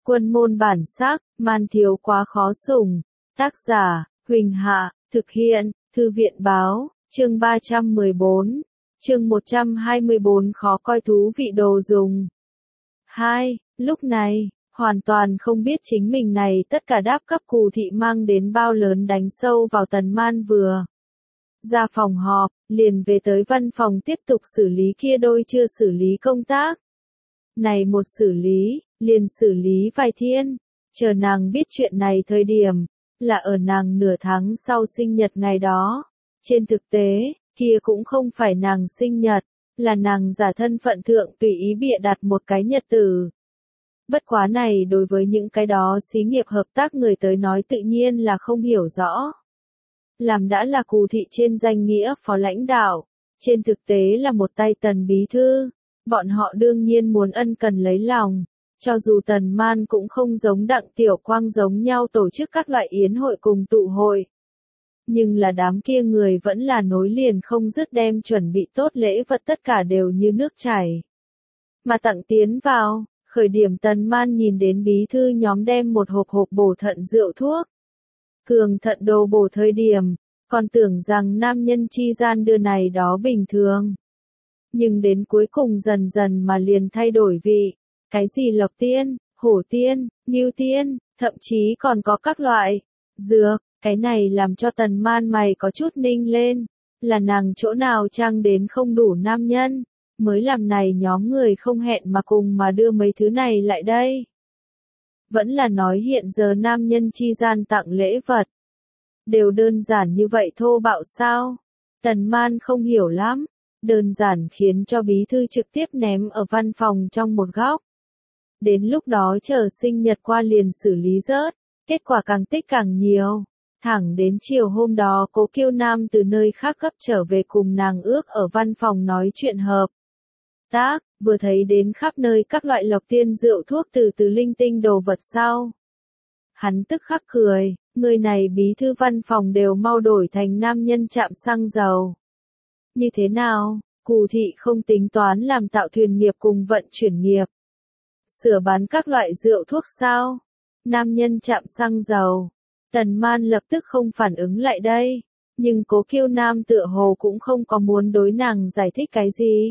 Quân môn bản sắc, man thiếu quá khó sủng. Tác giả, Huỳnh Hạ, thực hiện, Thư viện báo, chương 314, chương 124 khó coi thú vị đồ dùng. 2. Lúc này, hoàn toàn không biết chính mình này tất cả đáp cấp Cù thị mang đến bao lớn đánh sâu vào Tần Man vừa ra phòng họp, liền về tới văn phòng tiếp tục xử lý kia đôi chưa xử lý công tác. Này một xử lý, liền xử lý vài thiên, chờ nàng biết chuyện này thời điểm, là ở nàng nửa tháng sau sinh nhật ngày đó. Trên thực tế, kia cũng không phải nàng sinh nhật, là nàng giả thân phận thượng tùy ý bịa đặt một cái nhật tử. Bất quá này đối với những cái đó xí nghiệp hợp tác người tới nói tự nhiên là không hiểu rõ. Làm đã là Cù thị trên danh nghĩa phó lãnh đạo, trên thực tế là một tay Tần bí thư, bọn họ đương nhiên muốn ân cần lấy lòng, cho dù Tần Man cũng không giống Đặng Tiểu Quang giống nhau tổ chức các loại yến hội cùng tụ hội. Nhưng là đám kia người vẫn là nối liền không dứt đem chuẩn bị tốt lễ vật tất cả đều như nước chảy mà tặng tiến vào. Khởi điểm Tần Man nhìn đến bí thư nhóm đem một hộp bổ thận rượu thuốc cường thận đồ bổ thời điểm, còn tưởng rằng nam nhân chi gian đưa này đó bình thường. Nhưng đến cuối cùng dần dần mà liền thay đổi vị, cái gì lộc tiên, hổ tiên, ngưu tiên, thậm chí còn có các loại dược, cái này làm cho Tần Man mày có chút ninh lên, là nàng chỗ nào trang đến không đủ nam nhân, mới làm này nhóm người không hẹn mà cùng mà đưa mấy thứ này lại đây. Vẫn là nói hiện giờ nam nhân chi gian tặng lễ vật đều đơn giản như vậy thô bạo sao? Tần Man không hiểu lắm, đơn giản khiến cho bí thư trực tiếp ném ở văn phòng trong một góc. Đến lúc đó chờ sinh nhật qua liền xử lý rớt, kết quả càng tích càng nhiều. Thẳng đến chiều hôm đó Cố Kiêu Nam từ nơi khác gấp trở về cùng nàng ước ở văn phòng nói chuyện hợp tác, vừa thấy đến khắp nơi các loại lộc tiên rượu thuốc từ linh tinh đồ vật sau. Hắn tức khắc cười, người này bí thư văn phòng đều mau đổi thành nam nhân trạm xăng dầu. Như thế nào, Cù thị không tính toán làm tạo thuyền nghiệp cùng vận chuyển nghiệp, sửa bán các loại rượu thuốc sao? Nam nhân trạm xăng dầu. Tần Man lập tức không phản ứng lại đây, nhưng Cố Kiêu Nam tựa hồ cũng không có muốn đối nàng giải thích cái gì.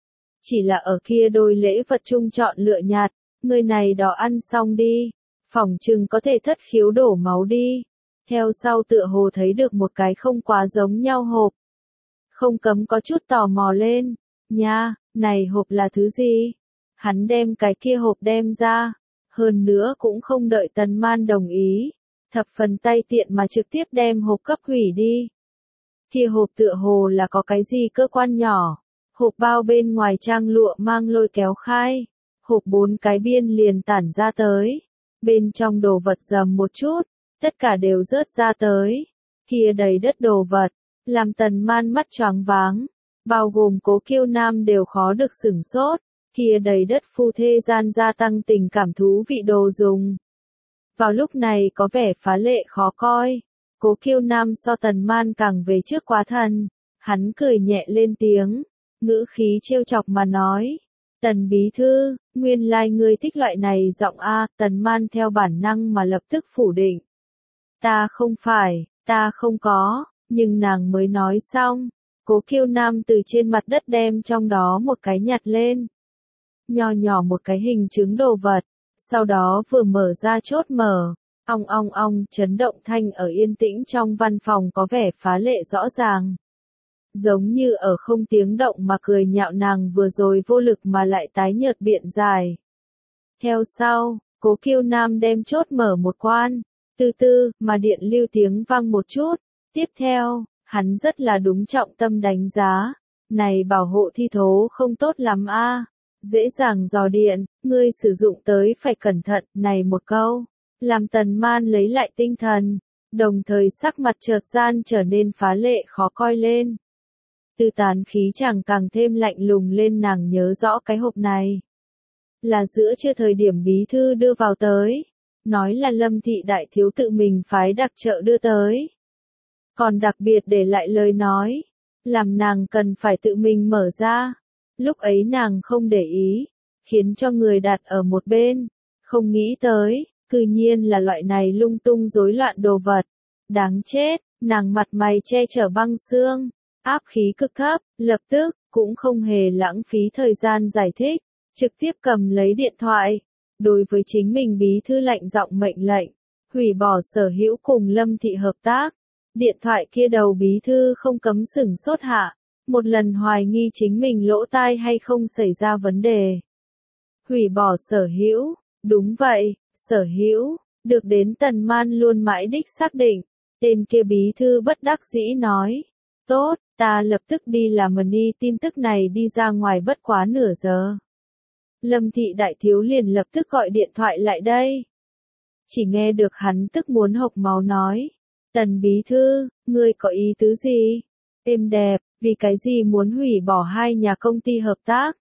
Chỉ là ở kia đôi lễ vật chung chọn lựa nhạt, người này đó ăn xong đi, phỏng chừng có thể thất khiếu đổ máu đi. Theo sau tựa hồ thấy được một cái không quá giống nhau hộp. Không cấm có chút tò mò lên, nha, này hộp là thứ gì? Hắn đem cái kia hộp đem ra, hơn nữa cũng không đợi Tần Man đồng ý, thập phần tay tiện mà trực tiếp đem hộp cấp hủy đi. Kia hộp tựa hồ là có cái gì cơ quan nhỏ. Hộp bao bên ngoài trang lụa mang lôi kéo khai, hộp 4 cái biên liền tản ra tới, bên trong đồ vật dầm một chút, tất cả đều rớt ra tới, kia đầy đất đồ vật, làm Tần Man mắt choáng váng, bao gồm Cố Kiêu Nam đều khó được sửng sốt, kia đầy đất phu thê gian gia tăng tình cảm thú vị đồ dùng. Vào lúc này có vẻ phá lệ khó coi, Cố Kiêu Nam so Tần Man càng về trước quá thần, hắn cười nhẹ lên tiếng. Ngữ khí trêu chọc mà nói, Tần bí thư, nguyên lai ngươi thích loại này giọng a. Tần Man theo bản năng mà lập tức phủ định. Ta không phải, ta không có, nhưng nàng mới nói xong, Cố Kiêu Nam từ trên mặt đất đem trong đó một cái nhặt lên. Nho nhỏ một cái hình chứng đồ vật, sau đó vừa mở ra chốt mở, ong ong ong chấn động thanh ở yên tĩnh trong văn phòng có vẻ phá lệ rõ ràng. Giống như ở không tiếng động mà cười nhạo nàng vừa rồi vô lực mà lại tái nhợt biện dài. Theo sau, Cố Kiêu Nam đem chốt mở một quan, từ từ mà điện lưu tiếng vang một chút. Tiếp theo, hắn rất là đúng trọng tâm đánh giá, này bảo hộ thi thố không tốt lắm a, dễ dàng dò điện, ngươi sử dụng tới phải cẩn thận. Này một câu, làm Tần Man lấy lại tinh thần, đồng thời sắc mặt chợt gian trở nên phá lệ khó coi lên. Tư tán khí chẳng càng thêm lạnh lùng lên. Nàng nhớ rõ cái hộp này là giữa trưa thời điểm bí thư đưa vào tới, nói là Lâm thị đại thiếu tự mình phái đặc trợ đưa tới, còn đặc biệt để lại lời nói, làm nàng cần phải tự mình mở ra. Lúc ấy nàng không để ý, khiến cho người đặt ở một bên, Không nghĩ tới, cư nhiên là loại này lung tung rối loạn đồ vật. Đáng chết, nàng mặt mày che chở băng xương, áp khí cực thấp, lập tức, cũng không hề lãng phí thời gian giải thích, trực tiếp cầm lấy điện thoại. Đối với chính mình bí thư lạnh giọng mệnh lệnh, hủy bỏ sở hữu cùng Lâm Thị hợp tác. Điện thoại kia đầu bí thư không cấm sửng sốt hạ, một lần hoài nghi chính mình lỗ tai hay không xảy ra vấn đề. Hủy bỏ sở hữu, đúng vậy, sở hữu, được đến Tần Man luôn mãi đích xác định, tên kia bí thư bất đắc dĩ nói, tốt, ta lập tức đi làm đi tin tức này đi ra ngoài bất quá nửa giờ. Lâm Thị đại thiếu liền lập tức gọi điện thoại lại đây. Chỉ nghe được hắn tức muốn hộc máu nói, Tần bí thư, ngươi có ý tứ gì? Êm đẹp, vì cái gì muốn hủy bỏ hai nhà công ty hợp tác?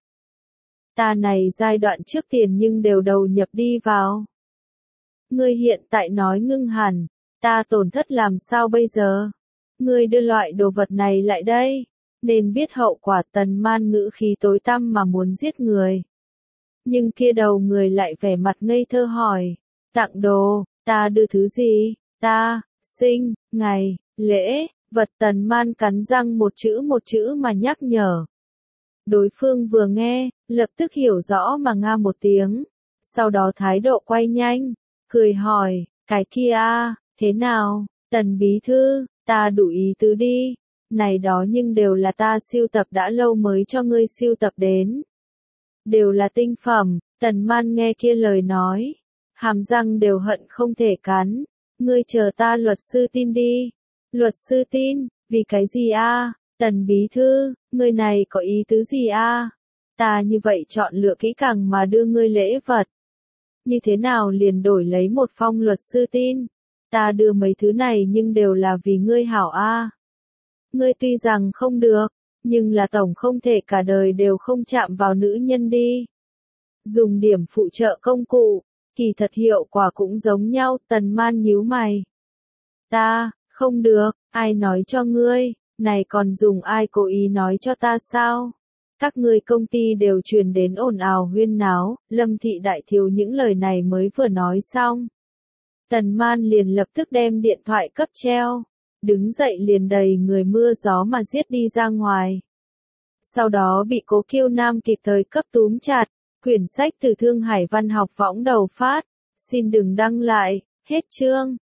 Ta này giai đoạn trước tiền nhưng đều đầu nhập đi vào. Ngươi hiện tại nói ngưng hẳn, ta tổn thất làm sao bây giờ? Ngươi đưa loại đồ vật này lại đây, nên biết hậu quả. Tần Man ngữ khí tối tăm mà muốn giết người. Nhưng kia đầu người lại vẻ mặt ngây thơ hỏi, tặng đồ, ta đưa thứ gì? Ta, sinh, ngày, lễ, vật. Tần Man cắn răng một chữ mà nhắc nhở. Đối phương vừa nghe, lập tức hiểu rõ mà nga một tiếng, sau đó thái độ quay nhanh, cười hỏi, cái kia thế nào, Tần bí thư, ta đủ ý tứ đi, này đó nhưng đều là ta sưu tập đã lâu mới cho ngươi sưu tập đến. Đều là tinh phẩm. Tần Man nghe kia lời nói, hàm răng đều hận không thể cắn, ngươi chờ ta luật sư tin đi. Luật sư tin, vì cái gì Tần bí thư, ngươi này có ý tứ gì Ta như vậy chọn lựa kỹ càng mà đưa ngươi lễ vật. Như thế nào liền đổi lấy một phong luật sư tin? Ta đưa mấy thứ này nhưng đều là vì ngươi hảo Ngươi tuy rằng không được, nhưng là tổng không thể cả đời đều không chạm vào nữ nhân đi. Dùng điểm phụ trợ công cụ, kỳ thật hiệu quả cũng giống nhau. Tần Man nhíu mày. Ta, không được, ai nói cho ngươi, này còn dùng ai cố ý nói cho ta sao? Các ngươi công ty đều truyền đến ồn ào huyên náo. Lâm Thị đại thiếu những lời này mới vừa nói xong. Tần Man liền lập tức đem điện thoại cấp treo, đứng dậy liền đầy người mưa gió mà giết đi ra ngoài. Sau đó bị Cố Kiêu Nam kịp thời cấp túm chặt, quyển sách từ Thương Hải Văn học võng đầu phát, xin đừng đăng lại, hết chương.